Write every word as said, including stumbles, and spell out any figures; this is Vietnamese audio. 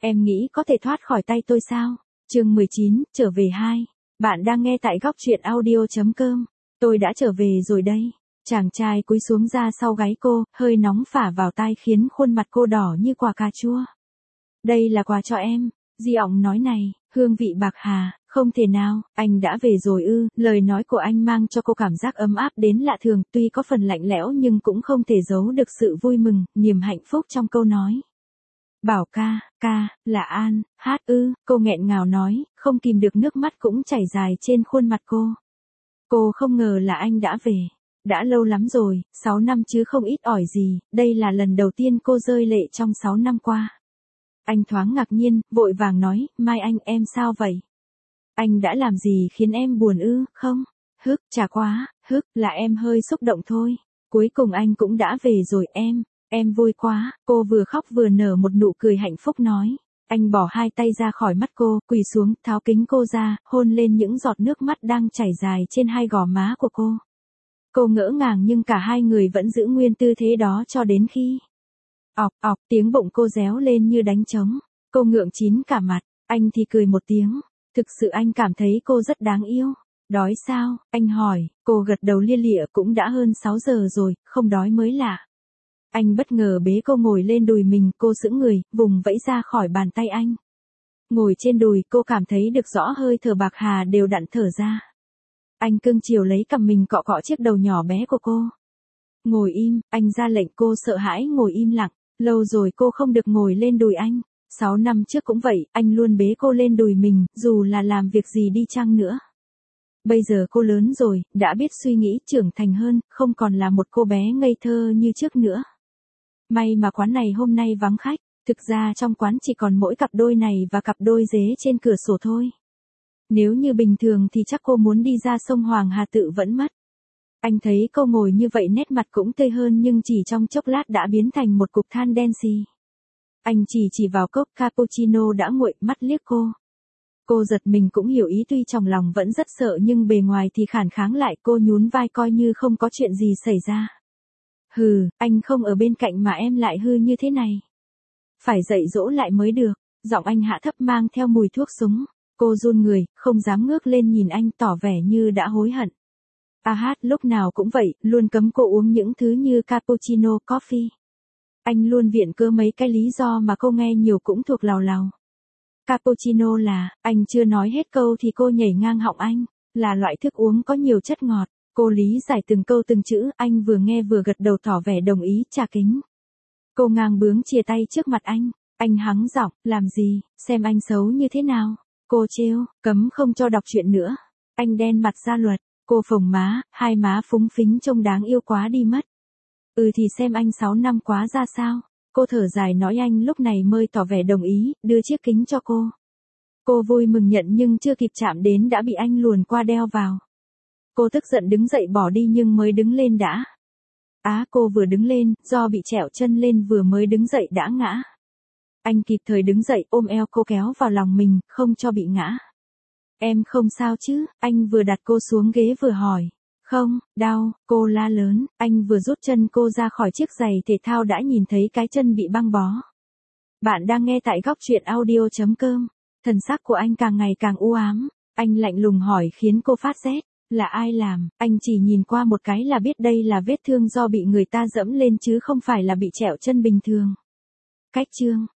Em nghĩ có thể thoát khỏi tay tôi sao? Chương mười chín, trở về hai. Bạn đang nghe tại góc truyện audio.com. Tôi đã trở về rồi đây. Chàng trai cúi xuống ra sau gáy cô, hơi nóng phả vào tai khiến khuôn mặt cô đỏ như quả cà chua. Đây là quà cho em, Di ọng nói này, hương vị bạc hà, không thể nào, anh đã về rồi ư, lời nói của anh mang cho cô cảm giác ấm áp đến lạ thường, tuy có phần lạnh lẽo nhưng cũng không thể giấu được sự vui mừng, niềm hạnh phúc trong câu nói. Bảo ca, ca, là An, hát ư, cô nghẹn ngào nói, không kìm được nước mắt cũng chảy dài trên khuôn mặt cô. Cô không ngờ là anh đã về. Đã lâu lắm rồi, sáu năm chứ không ít ỏi gì, đây là lần đầu tiên cô rơi lệ trong sáu năm qua. Anh thoáng ngạc nhiên, vội vàng nói, Mai Anh em sao vậy? Anh đã làm gì khiến em buồn ư, không? Hức, chà quá, hức, là em hơi xúc động thôi. Cuối cùng anh cũng đã về rồi em, em vui quá, cô vừa khóc vừa nở một nụ cười hạnh phúc nói. Anh bỏ hai tay ra khỏi mắt cô, quỳ xuống, tháo kính cô ra, hôn lên những giọt nước mắt đang chảy dài trên hai gò má của cô. Cô ngỡ ngàng nhưng cả hai người vẫn giữ nguyên tư thế đó cho đến khi... Ọc, ọc, tiếng bụng cô réo lên như đánh trống. Cô ngượng chín cả mặt, anh thì cười một tiếng. Thực sự anh cảm thấy cô rất đáng yêu. Đói sao? Anh hỏi, cô gật đầu lia lịa cũng đã hơn sáu giờ rồi, không đói mới lạ. Anh bất ngờ bế cô ngồi lên đùi mình, cô sững người, vùng vẫy ra khỏi bàn tay anh. Ngồi trên đùi cô cảm thấy được rõ hơi thở bạc hà đều đặn thở ra. Anh cưng chiều lấy cằm mình cọ cọ chiếc đầu nhỏ bé của cô. Ngồi im, anh ra lệnh cô sợ hãi ngồi im lặng. Lâu rồi cô không được ngồi lên đùi anh. Sáu năm trước cũng vậy, anh luôn bế cô lên đùi mình, dù là làm việc gì đi chăng nữa. Bây giờ cô lớn rồi, đã biết suy nghĩ trưởng thành hơn, không còn là một cô bé ngây thơ như trước nữa. May mà quán này hôm nay vắng khách, thực ra trong quán chỉ còn mỗi cặp đôi này và cặp đôi dế trên cửa sổ thôi. Nếu như bình thường thì chắc cô muốn đi ra sông Hoàng Hà tự vẫn mất. Anh thấy cô ngồi như vậy nét mặt cũng tươi hơn nhưng chỉ trong chốc lát đã biến thành một cục than đen xì. Anh chỉ chỉ vào cốc cappuccino đã nguội, mắt liếc cô. Cô giật mình cũng hiểu ý, tuy trong lòng vẫn rất sợ nhưng bề ngoài thì khản kháng lại. Cô nhún vai coi như không có chuyện gì xảy ra. Hừ, anh không ở bên cạnh mà em lại hư như thế này. Phải dạy dỗ lại mới được. Giọng anh hạ thấp mang theo mùi thuốc súng. Cô run người, không dám ngước lên nhìn anh, tỏ vẻ như đã hối hận. A hát lúc nào cũng vậy, luôn cấm cô uống những thứ như cappuccino, coffee. Anh luôn viện cớ mấy cái lý do mà cô nghe nhiều cũng thuộc lào lào. Cappuccino là, anh chưa nói hết câu thì cô nhảy ngang họng anh, là loại thức uống có nhiều chất ngọt. Cô lý giải từng câu từng chữ, anh vừa nghe vừa gật đầu tỏ vẻ đồng ý, trà kính. Cô ngang bướng chìa tay trước mặt anh, anh hắng giọng, làm gì, xem anh xấu như thế nào. Cô trêu, cấm không cho đọc truyện nữa. Anh đen mặt ra luật. Cô phồng má, hai má phúng phính trông đáng yêu quá đi mất. Ừ thì xem anh sáu năm quá ra sao. Cô thở dài nói, anh lúc này mới tỏ vẻ đồng ý, đưa chiếc kính cho cô. Cô vui mừng nhận nhưng chưa kịp chạm đến đã bị anh luồn qua đeo vào. Cô tức giận đứng dậy bỏ đi nhưng mới đứng lên đã. Á cô vừa đứng lên, do bị trẹo chân lên vừa mới đứng dậy đã ngã. Anh kịp thời đứng dậy ôm eo cô kéo vào lòng mình, không cho bị ngã. Em không sao chứ, anh vừa đặt cô xuống ghế vừa hỏi. Không, đau, cô la lớn, anh vừa rút chân cô ra khỏi chiếc giày thể thao đã nhìn thấy cái chân bị băng bó. Bạn đang nghe tại góc truyện audio.com, thần sắc của anh càng ngày càng u ám, anh lạnh lùng hỏi khiến cô phát rét, là ai làm, anh chỉ nhìn qua một cái là biết đây là vết thương do bị người ta dẫm lên chứ không phải là bị trẹo chân bình thường. Cách chương,